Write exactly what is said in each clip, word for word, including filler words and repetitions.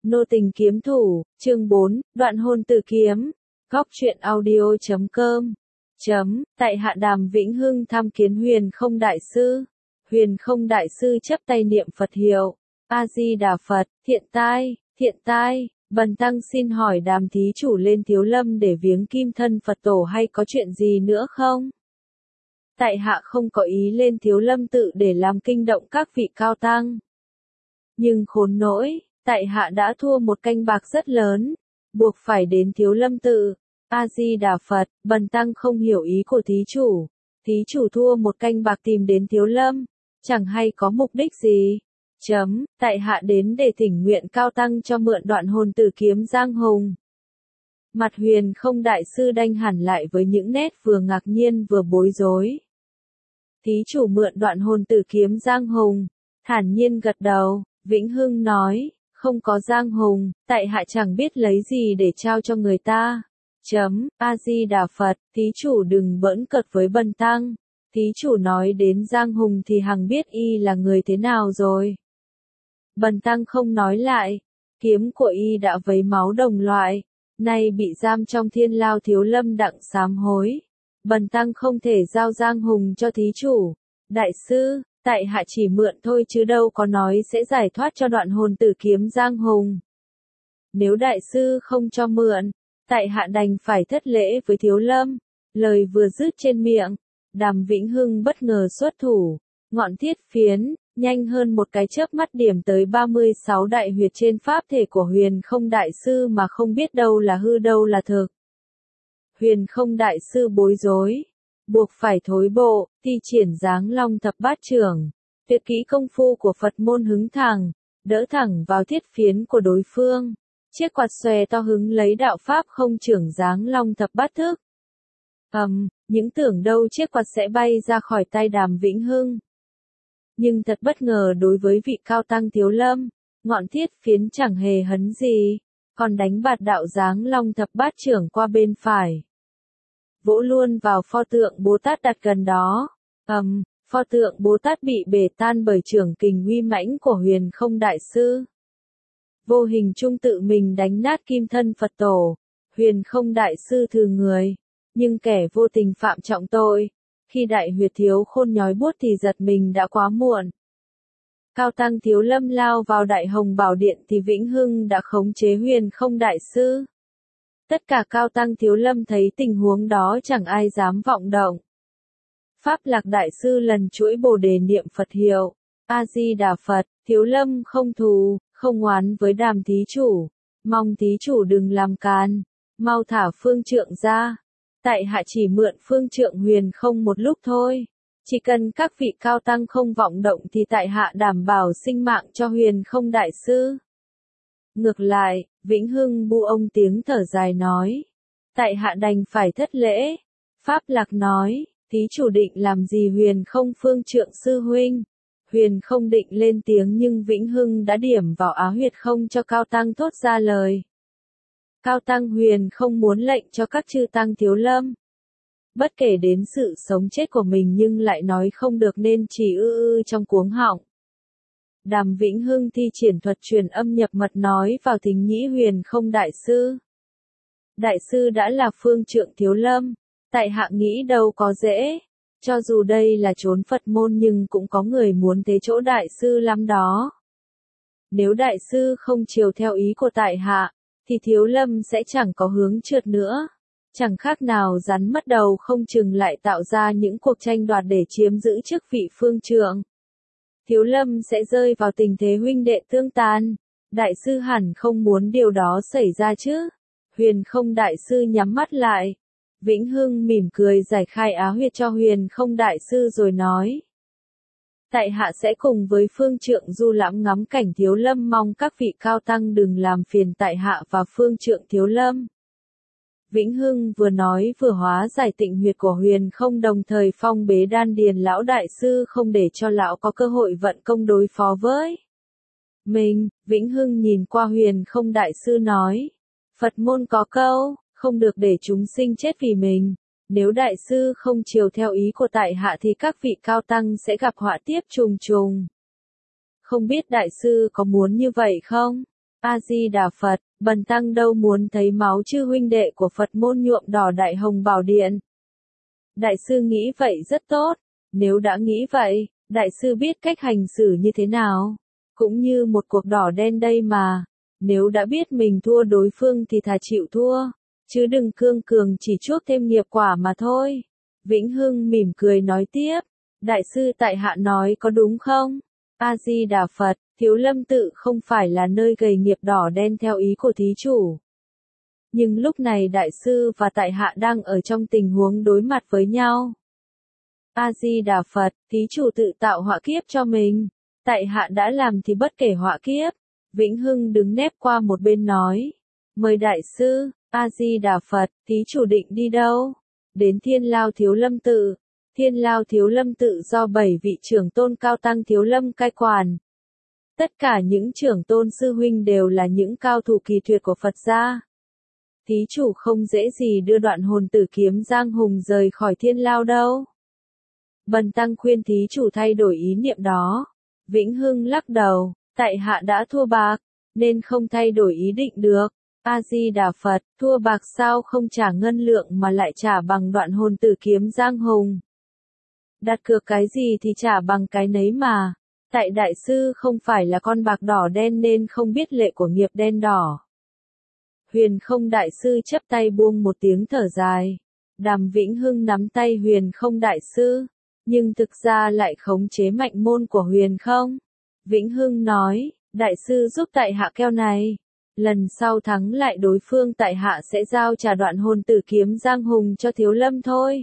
Nô tình kiếm thủ, chương bốn, đoạn hôn tử kiếm. Góc truyện audio chấm com. Chấm, tại hạ Đàm Vĩnh Hưng tham kiến Huyền Không Đại Sư. Huyền Không Đại Sư chắp tay niệm Phật hiệu. A-di-đà Phật, thiện tai, thiện tai, bần tăng xin hỏi Đàm thí chủ lên Thiếu Lâm để viếng kim thân Phật tổ hay có chuyện gì nữa không? Tại hạ không có ý lên Thiếu Lâm tự để làm kinh động các vị cao tăng. Nhưng khốn nỗi, tại hạ đã thua một canh bạc rất lớn, buộc phải đến Thiếu Lâm tự. A-di-đà Phật, bần tăng không hiểu ý của thí chủ. Thí chủ thua một canh bạc tìm đến Thiếu Lâm, chẳng hay có mục đích gì. Chấm, tại hạ đến để thỉnh nguyện cao tăng cho mượn đoạn hồn tử kiếm Giang Hùng. Mặt Huyền Không Đại Sư đanh hẳn lại với những nét vừa ngạc nhiên vừa bối rối. Thí chủ mượn đoạn hồn tử kiếm Giang Hùng, thản nhiên gật đầu. Vĩnh Hưng nói, không có Giang Hùng, tại hạ chẳng biết lấy gì để trao cho người ta. Chấm, A-di-đà Phật, thí chủ đừng bỡn cợt với bần tăng. Thí chủ nói đến Giang Hùng thì hằng biết y là người thế nào rồi. Bần tăng không nói lại, kiếm của y đã vấy máu đồng loại, nay bị giam trong Thiên Lao Thiếu Lâm đặng sám hối. Bần tăng không thể giao Giang Hùng cho thí chủ. Đại sư, tại hạ chỉ mượn thôi chứ đâu có nói sẽ giải thoát cho đoạn hồn tử kiếm Giang Hùng. Nếu đại sư không cho mượn, tại hạ đành phải thất lễ với Thiếu Lâm. Lời vừa dứt trên miệng, Đàm Vĩnh Hưng bất ngờ xuất thủ, ngọn thiết phiến, nhanh hơn một cái chớp mắt điểm tới ba mươi sáu đại huyệt trên pháp thể của Huyền Không Đại Sư mà không biết đâu là hư đâu là thực. Huyền Không Đại Sư bối rối, buộc phải thối bộ, thi triển Giáng Long Thập Bát Chưởng, tuyệt kỹ công phu của Phật môn hứng thẳng, đỡ thẳng vào thiết phiến của đối phương. Chiếc quạt xòe to hứng lấy đạo pháp không trưởng Giáng Long Thập Bát Thức. Ầm, um, những tưởng đâu chiếc quạt sẽ bay ra khỏi tay Đàm Vĩnh Hưng. Nhưng thật bất ngờ đối với vị cao tăng Thiếu Lâm, ngọn thiết phiến chẳng hề hấn gì, còn đánh bạt đạo Giáng Long Thập Bát Chưởng qua bên phải. Vỗ luôn vào pho tượng Bồ Tát đặt gần đó. Ầm, um, pho tượng Bồ Tát bị bể tan bởi chưởng kình uy mãnh của Huyền Không Đại Sư. Vô hình trung tự mình đánh nát kim thân Phật tổ. Huyền Không Đại Sư thừ người, nhưng kẻ vô tình phạm trọng tội. Khi đại huyệt thiếu khôn nhói buốt thì giật mình đã quá muộn. Cao tăng Thiếu Lâm lao vào Đại Hồng Bảo Điện thì Vĩnh Hưng đã khống chế Huyền Không Đại Sư. Tất cả cao tăng Thiếu Lâm thấy tình huống đó chẳng ai dám vọng động. Pháp Lạc Đại Sư lần chuỗi bồ đề niệm Phật hiệu. A-di-đà Phật, Thiếu Lâm không thù, không oán với Đàm thí chủ. Mong thí chủ đừng làm càn, mau thả phương trượng ra. Tại hạ chỉ mượn phương trượng Huyền Không một lúc thôi. Chỉ cần các vị cao tăng không vọng động thì tại hạ đảm bảo sinh mạng cho Huyền Không Đại Sư. Ngược lại, Vĩnh Hưng bu ông tiếng thở dài nói. Tại hạ đành phải thất lễ. Pháp Lạc nói, thí chủ định làm gì Huyền Không phương trượng sư huynh? Huyền Không định lên tiếng nhưng Vĩnh Hưng đã điểm vào á huyệt không cho cao tăng thốt ra lời. Cao tăng Huyền Không muốn lệnh cho các chư tăng Thiếu Lâm. Bất kể đến sự sống chết của mình nhưng lại nói không được nên chỉ ư ư trong cuống họng. Đàm Vĩnh Hưng thi triển thuật truyền âm nhập mật nói vào thính nhĩ Huyền Không Đại Sư. Đại sư đã là phương trượng Thiếu Lâm, tại hạ nghĩ đâu có dễ. Cho dù đây là chốn Phật môn nhưng cũng có người muốn thế chỗ đại sư lắm đó. Nếu đại sư không chiều theo ý của tại hạ, thì Thiếu Lâm sẽ chẳng có hướng trượt nữa. Chẳng khác nào rắn mất đầu không chừng lại tạo ra những cuộc tranh đoạt để chiếm giữ chức vị phương trượng. Thiếu Lâm sẽ rơi vào tình thế huynh đệ tương tàn. Đại sư hẳn không muốn điều đó xảy ra chứ. Huyền Không Đại Sư nhắm mắt lại. Vĩnh Hưng mỉm cười giải khai á huyệt cho Huyền Không Đại Sư rồi nói. Tại hạ sẽ cùng với phương trượng du lãm ngắm cảnh Thiếu Lâm, mong các vị cao tăng đừng làm phiền tại hạ và phương trượng Thiếu Lâm. Vĩnh Hưng vừa nói vừa hóa giải tịnh huyệt của Huyền Không, đồng thời phong bế đan điền lão đại sư không để cho lão có cơ hội vận công đối phó với mình. Vĩnh Hưng nhìn qua Huyền Không Đại Sư nói. Phật môn có câu, không được để chúng sinh chết vì mình. Nếu đại sư không chiều theo ý của tại hạ thì các vị cao tăng sẽ gặp họa tiếp trùng trùng. Không biết đại sư có muốn như vậy không? A-di-đà Phật, bần tăng đâu muốn thấy máu chư huynh đệ của Phật môn nhuộm đỏ Đại Hồng Bảo Điện. Đại sư nghĩ vậy rất tốt, nếu đã nghĩ vậy, đại sư biết cách hành xử như thế nào, cũng như một cuộc đỏ đen đây mà, nếu đã biết mình thua đối phương thì thà chịu thua, chứ đừng cương cường chỉ chuốc thêm nghiệp quả mà thôi. Vĩnh Hưng mỉm cười nói tiếp, đại sư tại hạ nói có đúng không? A-di-đà Phật, Thiếu Lâm tự không phải là nơi gầy nghiệp đỏ đen theo ý của thí chủ. Nhưng lúc này đại sư và tại hạ đang ở trong tình huống đối mặt với nhau. A-di-đà Phật, thí chủ tự tạo họa kiếp cho mình. Tại hạ đã làm thì bất kể họa kiếp. Vĩnh Hưng đứng nép qua một bên nói. Mời đại sư, A-di-đà Phật, thí chủ định đi đâu? Đến Thiên Lao Thiếu Lâm tự. Thiên Lao Thiếu Lâm tự do bảy vị trưởng tôn cao tăng Thiếu Lâm cai quản. Tất cả những trưởng tôn sư huynh đều là những cao thủ kỳ tuyệt của Phật gia. Thí chủ không dễ gì đưa Đoạn Hồn Tử Kiếm Giang Hùng rời khỏi Thiên Lao đâu. Bần tăng khuyên thí chủ thay đổi ý niệm đó. Vĩnh Hưng lắc đầu, tại hạ đã thua bạc, nên không thay đổi ý định được. A-di-đà Phật, thua bạc sao không trả ngân lượng mà lại trả bằng Đoạn Hồn Tử Kiếm Giang Hùng. Đặt cược cái gì thì trả bằng cái nấy mà. Tại đại sư không phải là con bạc đỏ đen nên không biết lệ của nghiệp đen đỏ. Huyền Không đại sư chắp tay buông một tiếng thở dài. Đàm Vĩnh Hưng nắm tay Huyền Không đại sư, nhưng thực ra lại khống chế mạnh môn của Huyền Không. Vĩnh Hưng nói, đại sư giúp tại hạ keo này. Lần sau thắng lại đối phương tại hạ sẽ giao trả Đoạn Hồn Tử Kiếm Giang Hùng cho Thiếu Lâm thôi.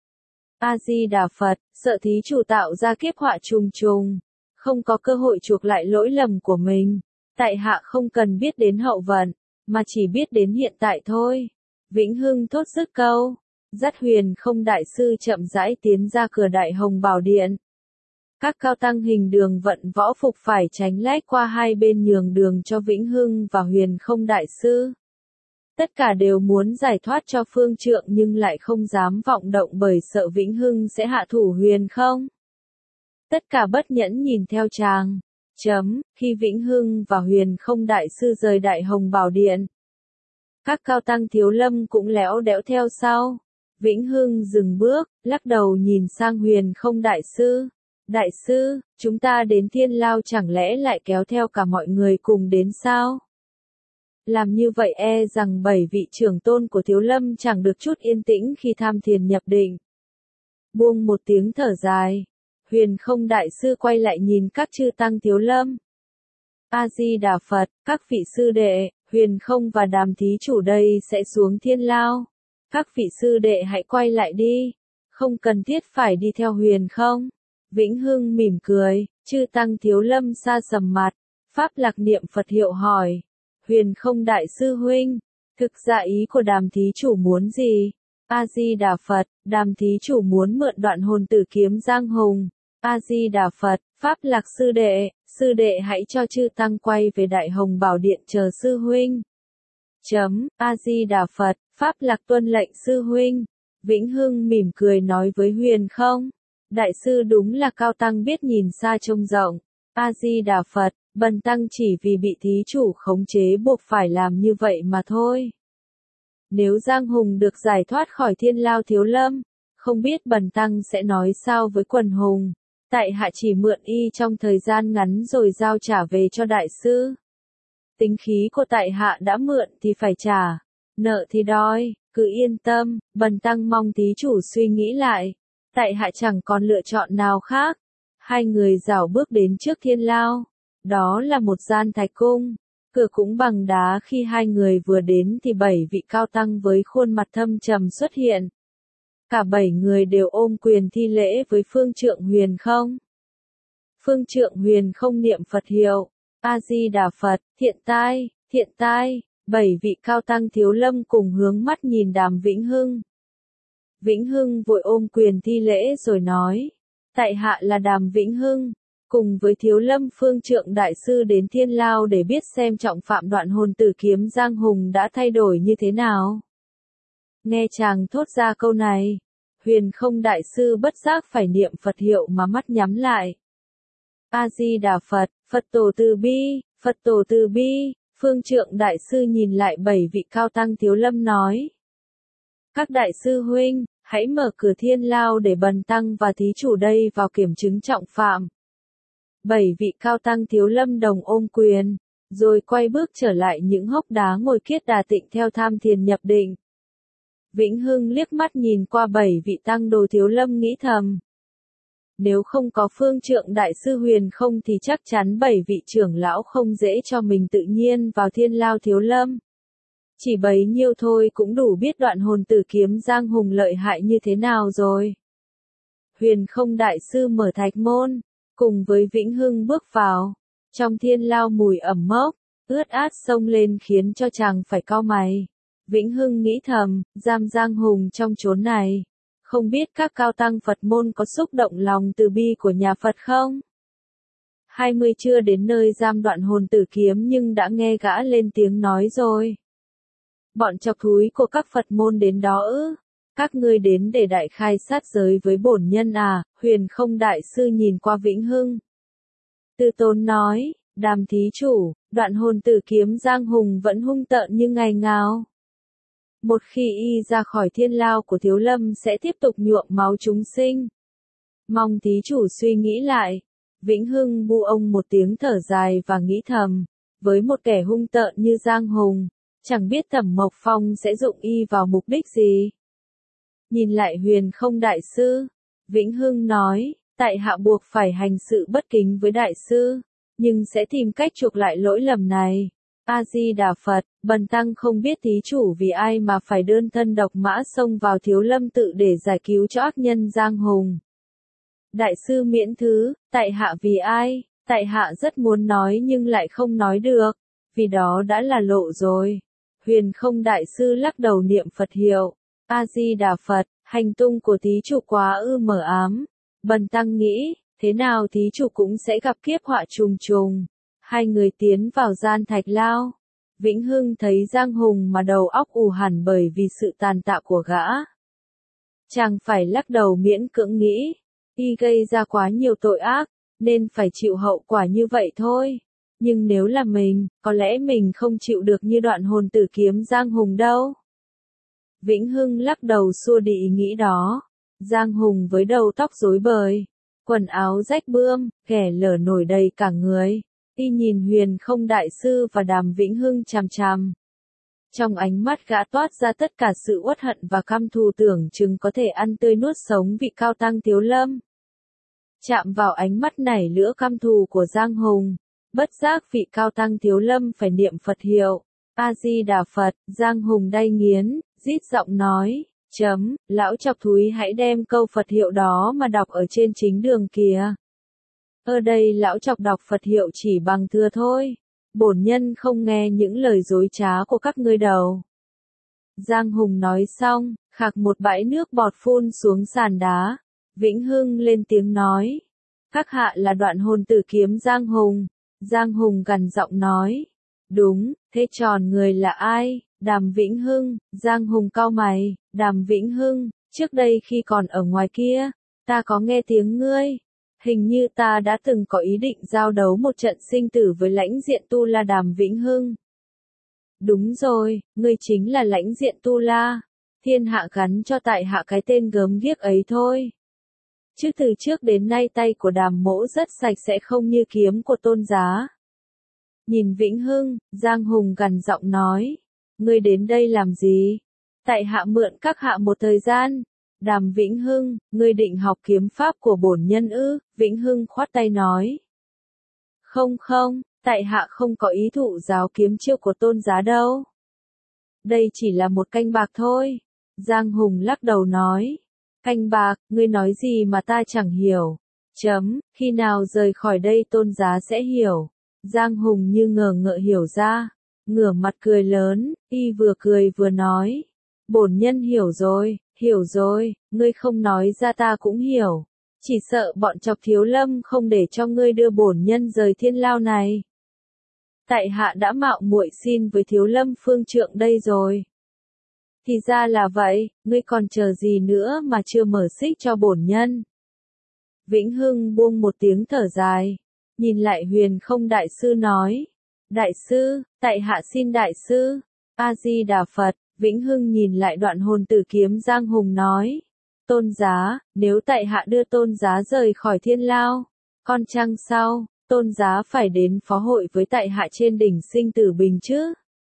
A-di-đà Phật, sợ thí chủ tạo ra kiếp họa trùng trùng, không có cơ hội chuộc lại lỗi lầm của mình. Tại hạ không cần biết đến hậu vận, mà chỉ biết đến hiện tại thôi. Vĩnh Hưng thốt dứt câu, dắt Huyền Không đại sư chậm rãi tiến ra cửa Đại Hồng Bảo Điện. Các cao tăng hình đường vận võ phục phải tránh lách qua hai bên nhường đường cho Vĩnh Hưng và Huyền Không đại sư. Tất cả đều muốn giải thoát cho phương trượng nhưng lại không dám vọng động bởi sợ Vĩnh Hưng sẽ hạ thủ Huyền Không. Tất cả bất nhẫn nhìn theo chàng. Chấm, khi Vĩnh Hưng và Huyền Không đại sư rời Đại Hồng Bảo Điện, các cao tăng Thiếu Lâm cũng léo đẽo theo sau. Vĩnh Hưng dừng bước, lắc đầu nhìn sang Huyền Không đại sư. Đại sư, chúng ta đến Thiên Lao chẳng lẽ lại kéo theo cả mọi người cùng đến sao? Làm như vậy e rằng bảy vị trưởng tôn của Thiếu Lâm chẳng được chút yên tĩnh khi tham thiền nhập định. Buông một tiếng thở dài, Huyền Không đại sư quay lại nhìn các chư tăng Thiếu Lâm. A-di-đà Phật, các vị sư đệ, Huyền Không và Đàm thí chủ đây sẽ xuống Thiên Lao. Các vị sư đệ hãy quay lại đi, không cần thiết phải đi theo Huyền Không. Vĩnh Hưng mỉm cười, chư tăng Thiếu Lâm sa sầm mặt, pháp lạc niệm Phật hiệu hỏi. Huyền Không đại sư huynh, thực ra ý của Đàm thí chủ muốn gì? A-di-đà Phật, Đàm thí chủ muốn mượn Đoạn Hồn Tử Kiếm Giang Hùng. A-di-đà Phật, pháp lạc sư đệ, sư đệ hãy cho chư tăng quay về Đại Hồng Bảo Điện chờ sư huynh. Chấm, A-di-đà Phật, pháp lạc tuân lệnh sư huynh. Vĩnh Hưng mỉm cười nói với Huyền Không. Đại sư đúng là cao tăng biết nhìn xa trông rộng. A-di-đà Phật, bần tăng chỉ vì bị thí chủ khống chế buộc phải làm như vậy mà thôi. Nếu Giang Hùng được giải thoát khỏi Thiên Lao Thiếu Lâm, không biết bần tăng sẽ nói sao với quần hùng. Tại hạ chỉ mượn y trong thời gian ngắn rồi giao trả về cho đại sư. Tính khí của tại hạ đã mượn thì phải trả, nợ thì đòi, cứ yên tâm, bần tăng mong thí chủ suy nghĩ lại. Tại hạ chẳng còn lựa chọn nào khác. Hai người rảo bước đến trước Thiên Lao. Đó là một gian thạch cung. Cửa cũng bằng đá. Khi hai người vừa đến thì bảy vị cao tăng với khuôn mặt thâm trầm xuất hiện. Cả bảy người đều ôm quyền thi lễ với phương trượng Huyền Không. Phương trượng Huyền Không niệm Phật hiệu. A-di-đà Phật, thiện tai, thiện tai. Bảy vị cao tăng Thiếu Lâm cùng hướng mắt nhìn Đàm Vĩnh Hưng. Vĩnh Hưng vội ôm quyền thi lễ rồi nói. Tại hạ là Đàm Vĩnh Hưng, cùng với Thiếu Lâm phương trượng đại sư đến Thiên Lao để biết xem trọng phạm Đoạn Hồn Tử Kiếm Giang Hùng đã thay đổi như thế nào. Nghe chàng thốt ra câu này, Huyền Không đại sư bất giác phải niệm Phật hiệu mà mắt nhắm lại. A-di-đà Phật, Phật tổ từ bi, Phật tổ từ bi, Phương Trượng đại sư nhìn lại bảy vị cao tăng Thiếu Lâm nói. Các đại sư huynh, hãy mở cửa thiên lao để bần tăng và thí chủ đây vào kiểm chứng trọng phạm. Bảy vị cao tăng Thiếu Lâm đồng ôm quyền, rồi quay bước trở lại những hốc đá ngồi kiết đà tịnh theo tham thiền nhập định. Vĩnh Hưng liếc mắt nhìn qua bảy vị tăng đồ Thiếu Lâm nghĩ thầm. Nếu không có Phương Trượng đại sư Huyền Không thì chắc chắn bảy vị trưởng lão không dễ cho mình tự nhiên vào thiên lao Thiếu Lâm. Chỉ bấy nhiêu thôi cũng đủ biết Đoạn Hồn Tử kiếm Giang Hùng lợi hại như thế nào rồi. Huyền Không đại sư mở thạch môn, cùng với Vĩnh Hưng bước vào. Trong thiên lao mùi ẩm mốc, ướt át xông lên khiến cho chàng phải cau mày. Vĩnh Hưng nghĩ thầm, giam Giang Hùng trong chốn này. Không biết các cao tăng Phật môn có xúc động lòng từ bi của nhà Phật không? Hai mươi chưa đến nơi giam Đoạn Hồn Tử kiếm nhưng đã nghe gã lên tiếng nói rồi. Bọn chọc thúi của các Phật môn đến đó ư? Các ngươi đến để đại khai sát giới với bổn nhân à? Huyền Không đại sư nhìn qua Vĩnh Hưng. Tư Tôn nói, Đàm thí chủ, Đoạn Hồn Tử kiếm Giang Hùng vẫn hung tợn như ngày ngào. Một khi y ra khỏi thiên lao của Thiếu Lâm sẽ tiếp tục nhuộm máu chúng sinh. Mong thí chủ suy nghĩ lại. Vĩnh Hưng bu ông một tiếng thở dài và nghĩ thầm, với một kẻ hung tợn như Giang Hùng, chẳng biết Thẩm Mộc Phong sẽ dụng y vào mục đích gì. Nhìn lại Huyền Không đại sư, Vĩnh Hưng nói, tại hạ buộc phải hành sự bất kính với đại sư, nhưng sẽ tìm cách chuộc lại lỗi lầm này. A-di-đà Phật, bần tăng không biết thí chủ vì ai mà phải đơn thân độc mã xông vào Thiếu Lâm tự để giải cứu cho ác nhân Giang Hùng. Đại sư miễn thứ, tại hạ vì ai, tại hạ rất muốn nói nhưng lại không nói được, vì đó đã là lộ rồi. Huyền Không đại sư lắc đầu niệm Phật hiệu, A-di-đà Phật, hành tung của thí chủ quá ư mờ ám. Bần tăng nghĩ, thế nào thí chủ cũng sẽ gặp kiếp họa trùng trùng. Hai người tiến vào gian thạch lao. Vĩnh Hưng thấy Giang Hùng mà đầu óc ù hẳn bởi vì sự tàn tạ của gã. Chàng phải lắc đầu miễn cưỡng nghĩ, y gây ra quá nhiều tội ác, nên phải chịu hậu quả như vậy thôi. Nhưng nếu là mình, có lẽ mình không chịu được như Đoạn Hồn Tử kiếm Giang Hùng đâu. Vĩnh Hưng lắc đầu xua đi ý nghĩ đó. Giang Hùng với đầu tóc rối bời, quần áo rách bươm, ghẻ lở nổi đầy cả người. Y nhìn Huyền Không đại sư và Đàm Vĩnh Hưng chằm chằm. Trong ánh mắt gã toát ra tất cả sự uất hận và căm thù tưởng chừng có thể ăn tươi nuốt sống vị cao tăng Thiếu Lâm. Chạm vào ánh mắt nảy lửa căm thù của Giang Hùng, bất giác vị cao tăng Thiếu Lâm phải niệm Phật hiệu. A-di-đà Phật, Giang Hùng đay nghiến, rít giọng nói, chấm, lão chọc thúi hãy đem câu Phật hiệu đó mà đọc ở trên chính đường kìa. Ở đây lão chọc đọc Phật hiệu chỉ bằng thưa thôi, bổn nhân không nghe những lời dối trá của các ngươi đâu. Giang Hùng nói xong, khạc một bãi nước bọt phun xuống sàn đá. Vĩnh Hưng lên tiếng nói, các hạ là Đoạn Hồn Tử kiếm Giang Hùng. Giang Hùng gằn giọng nói, đúng, thế tròn người là ai? Đàm Vĩnh Hưng. Giang Hùng cau mày, Đàm Vĩnh Hưng, trước đây khi còn ở ngoài kia, ta có nghe tiếng ngươi. Hình như ta đã từng có ý định giao đấu một trận sinh tử với lãnh diện Tu La Đàm Vĩnh Hưng. Đúng rồi, ngươi chính là lãnh diện Tu La. Thiên hạ gắn cho tại hạ cái tên gớm ghiếc ấy thôi. Chứ từ trước đến nay tay của Đàm mỗ rất sạch sẽ không như kiếm của Tôn Giá. Nhìn Vĩnh Hưng, Giang Hùng gằn giọng nói, ngươi đến đây làm gì? Tại hạ mượn các hạ một thời gian. Đàm Vĩnh Hưng, ngươi định học kiếm pháp của bổn nhân ư? Vĩnh Hưng khoát tay nói. Không không, tại hạ không có ý thụ giáo kiếm chiêu của Tôn Giá đâu. Đây chỉ là một canh bạc thôi. Giang Hùng lắc đầu nói. Canh bạc, ngươi nói gì mà ta chẳng hiểu. Chấm, khi nào rời khỏi đây Tôn Giá sẽ hiểu. Giang Hùng như ngờ ngợ hiểu ra. Ngửa mặt cười lớn, y vừa cười vừa nói. Bổn nhân hiểu rồi. Hiểu rồi, ngươi không nói ra ta cũng hiểu. Chỉ sợ bọn chọc Thiếu Lâm không để cho ngươi đưa bổn nhân rời thiên lao này. Tại hạ đã mạo muội xin với Thiếu Lâm Phương Trượng đây rồi. Thì ra là vậy, ngươi còn chờ gì nữa mà chưa mở xích cho bổn nhân. Vĩnh Hưng buông một tiếng thở dài, nhìn lại Huyền Không đại sư nói. Đại sư, tại hạ xin đại sư. A-di-đà Phật, Vĩnh Hưng nhìn lại đoạn hồn tử kiếm Giang Hùng nói. Tôn giá, nếu tại hạ đưa tôn giá rời khỏi thiên lao, con trăng sau, tôn giá phải đến phó hội với tại hạ trên đỉnh sinh tử bình chứ.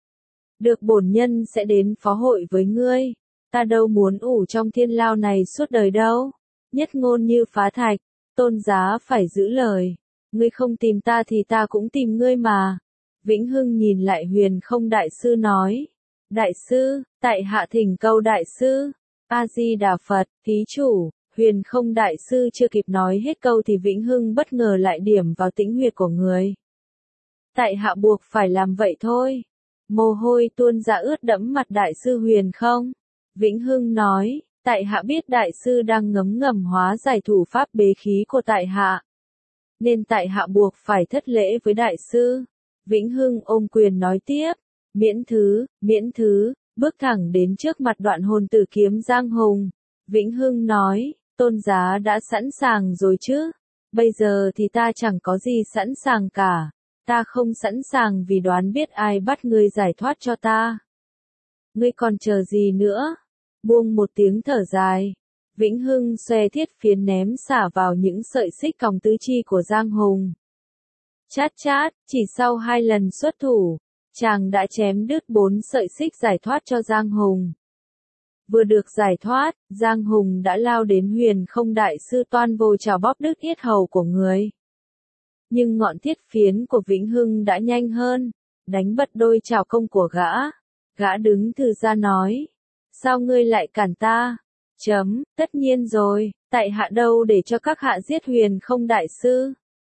Được bổn nhân sẽ đến phó hội với ngươi, ta đâu muốn ủ trong thiên lao này suốt đời đâu. Nhất ngôn như phá thạch, tôn giá phải giữ lời. Ngươi không tìm ta thì ta cũng tìm ngươi mà. Vĩnh Hưng nhìn lại Huyền Không đại sư nói. Đại sư, tại hạ thỉnh cầu đại sư. A-di-đà Phật, thí chủ. Huyền Không đại sư chưa kịp nói hết câu thì Vĩnh Hưng bất ngờ lại điểm vào tĩnh huyệt của người. Tại hạ buộc phải làm vậy thôi. Mồ hôi tuôn ra ướt đẫm mặt đại sư Huyền Không. Vĩnh Hưng nói, tại hạ biết đại sư đang ngấm ngầm hóa giải thủ pháp bế khí của tại hạ. Nên tại hạ buộc phải thất lễ với đại sư. Vĩnh Hưng ôm quyền nói tiếp, miễn thứ, miễn thứ, bước thẳng đến trước mặt đoạn hồn tử kiếm Giang Hùng. Vĩnh Hưng nói, tôn giá đã sẵn sàng rồi chứ, bây giờ thì ta chẳng có gì sẵn sàng cả, ta không sẵn sàng vì đoán biết ai bắt ngươi giải thoát cho ta. Ngươi còn chờ gì nữa? Buông một tiếng thở dài. Vĩnh Hưng xoe thiết phiến ném xả vào những sợi xích còng tứ chi của Giang Hùng. Chát chát, chỉ sau hai lần xuất thủ, chàng đã chém đứt bốn sợi xích giải thoát cho Giang Hùng. Vừa được giải thoát, Giang Hùng đã lao đến Huyền Không đại sư toan vô trào bóp đứt yết hầu của người. Nhưng ngọn thiết phiến của Vĩnh Hưng đã nhanh hơn, đánh bật đôi trào công của gã. Gã đứng thừ ra nói, sao ngươi lại cản ta? Chấm, tất nhiên rồi, tại hạ đâu để cho các hạ giết Huyền Không đại sư.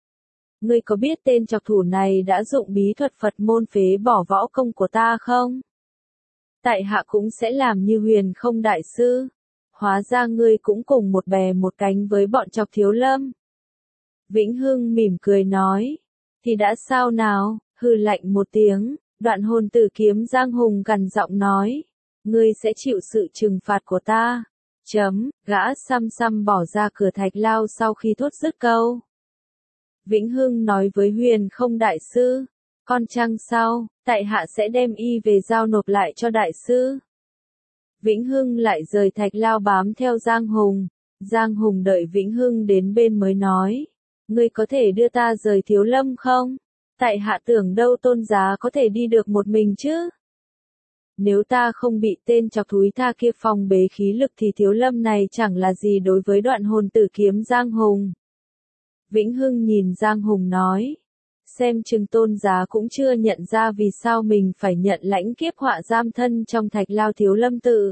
Ngươi có biết tên trọc thủ này đã dụng bí thuật Phật môn phế bỏ võ công của ta không? Tại hạ cũng sẽ làm như Huyền Không đại sư. Hóa ra ngươi cũng cùng một bè một cánh với bọn trọc Thiếu Lâm. Vĩnh Hưng mỉm cười nói, thì đã sao nào, hừ lạnh một tiếng, đoạn hồn tử kiếm Giang Hùng gằn giọng nói, ngươi sẽ chịu sự trừng phạt của ta. Chấm, gã xăm xăm bỏ ra cửa thạch lao sau khi thốt dứt câu. Vĩnh Hưng nói với Huyền Không đại sư, con trăng sau, tại hạ sẽ đem y về giao nộp lại cho đại sư. Vĩnh Hưng lại rời thạch lao bám theo Giang Hùng. Giang Hùng đợi Vĩnh Hưng đến bên mới nói, ngươi có thể đưa ta rời Thiếu Lâm không? Tại hạ tưởng đâu tôn giá có thể đi được một mình chứ? Nếu ta không bị tên chọc thúi tha kia phong bế khí lực thì Thiếu Lâm này chẳng là gì đối với đoạn hồn tử kiếm Giang Hùng. Vĩnh Hưng nhìn Giang Hùng nói, xem chừng tôn giá cũng chưa nhận ra vì sao mình phải nhận lãnh kiếp họa giam thân trong thạch lao Thiếu Lâm tự.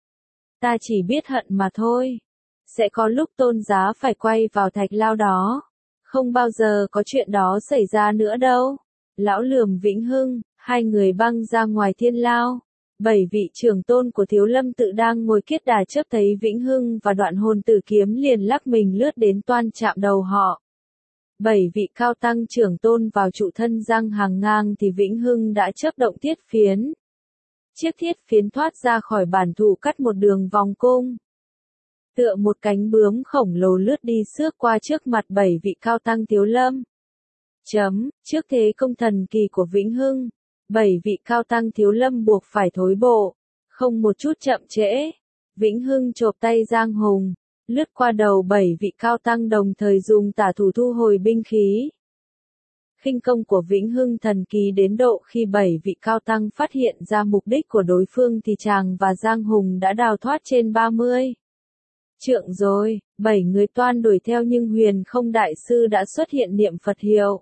Ta chỉ biết hận mà thôi. Sẽ có lúc tôn giá phải quay vào thạch lao đó. Không bao giờ có chuyện đó xảy ra nữa đâu. Lão lườm Vĩnh Hưng, hai người băng ra ngoài thiên lao. Bảy vị trưởng tôn của Thiếu Lâm tự đang ngồi kiết đà chớp thấy Vĩnh Hưng và đoạn hồn tử kiếm liền lắc mình lướt đến toan chạm đầu họ. Bảy vị cao tăng trưởng tôn vào trụ thân Giang hàng ngang thì Vĩnh Hưng đã chớp động thiết phiến. Chiếc thiết phiến thoát ra khỏi bản thủ cắt một đường vòng cung. Tựa một cánh bướm khổng lồ lướt đi xước qua trước mặt bảy vị cao tăng Thiếu Lâm. Chấm, trước thế công thần kỳ của Vĩnh Hưng, bảy vị cao tăng Thiếu Lâm buộc phải thối bộ, không một chút chậm trễ. Vĩnh Hưng chộp tay Giang Hùng, lướt qua đầu bảy vị cao tăng đồng thời dùng tả thủ thu hồi binh khí. Khinh công của Vĩnh Hưng thần kỳ đến độ khi bảy vị cao tăng phát hiện ra mục đích của đối phương thì chàng và Giang Hùng đã đào thoát trên ba mươi trượng rồi. Bảy người toan đuổi theo nhưng Huyền Không đại sư đã xuất hiện niệm Phật hiệu.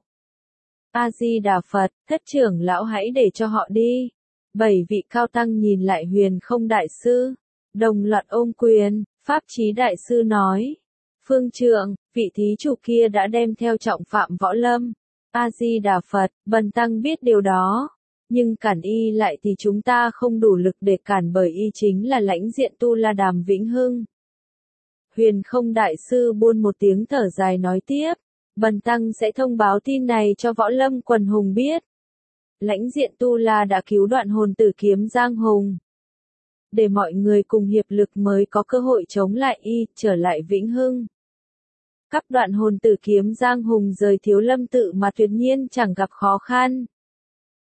A-di-đà Phật, thất trưởng lão hãy để cho họ đi. Bảy vị cao tăng nhìn lại Huyền Không đại sư, đồng loạt ôm quyền. Pháp Chí đại sư nói, phương trượng, vị thí chủ kia đã đem theo trọng phạm võ lâm. A-di-đà Phật, bần tăng biết điều đó. Nhưng cản y lại thì chúng ta không đủ lực để cản bởi y chính là lãnh diện Tu La Đàm Vĩnh Hưng. Huyền Không đại sư buôn một tiếng thở dài nói tiếp, bần tăng sẽ thông báo tin này cho võ lâm quần hùng biết. Lãnh diện Tu La đã cứu đoạn hồn tử kiếm Giang Hùng. Để mọi người cùng hiệp lực mới có cơ hội chống lại y, trở lại Vĩnh Hưng. Các đoạn hồn tử kiếm Giang Hùng rời Thiếu Lâm tự mà tuyệt nhiên chẳng gặp khó khăn.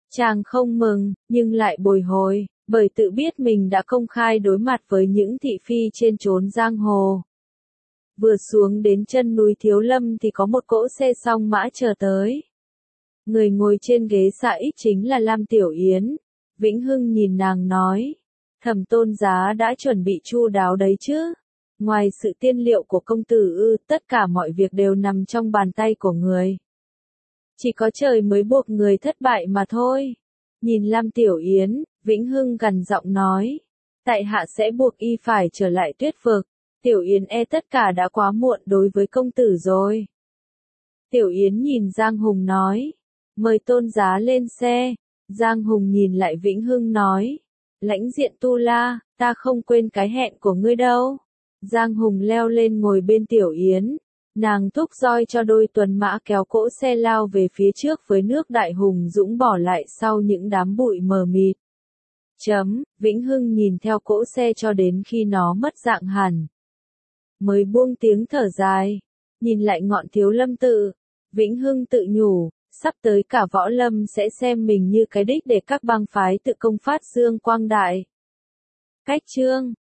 Chàng không mừng, nhưng lại bồi hồi, bởi tự biết mình đã công khai đối mặt với những thị phi trên chốn giang hồ. Vừa xuống đến chân núi Thiếu Lâm thì có một cỗ xe song mã chờ tới. Người ngồi trên ghế xạ ích chính là Lam Tiểu Yến. Vĩnh Hưng nhìn nàng nói, Thẩm Tôn giá đã chuẩn bị chu đáo đấy chứ. Ngoài sự tiên liệu của công tử ư, tất cả mọi việc đều nằm trong bàn tay của người. Chỉ có trời mới buộc người thất bại mà thôi. Nhìn Lam Tiểu Yến, Vĩnh Hưng gằn giọng nói, tại hạ sẽ buộc y phải trở lại Tuyết Vực. Tiểu Yến e tất cả đã quá muộn đối với công tử rồi. Tiểu Yến nhìn Giang Hùng nói, mời tôn giá lên xe. Giang Hùng nhìn lại Vĩnh Hưng nói, lãnh diện tu la, ta không quên cái hẹn của ngươi đâu. Giang Hùng leo lên ngồi bên Tiểu Yến, nàng thúc roi cho đôi tuần mã kéo cỗ xe lao về phía trước với nước đại hùng dũng bỏ lại sau những đám bụi mờ mịt. Chấm, Vĩnh Hưng nhìn theo cỗ xe cho đến khi nó mất dạng hẳn. Mới buông tiếng thở dài, nhìn lại ngọn Thiếu Lâm tự, Vĩnh Hưng tự nhủ, sắp tới cả võ lâm sẽ xem mình như cái đích để các bang phái tự công phát dương quang đại. Cách chương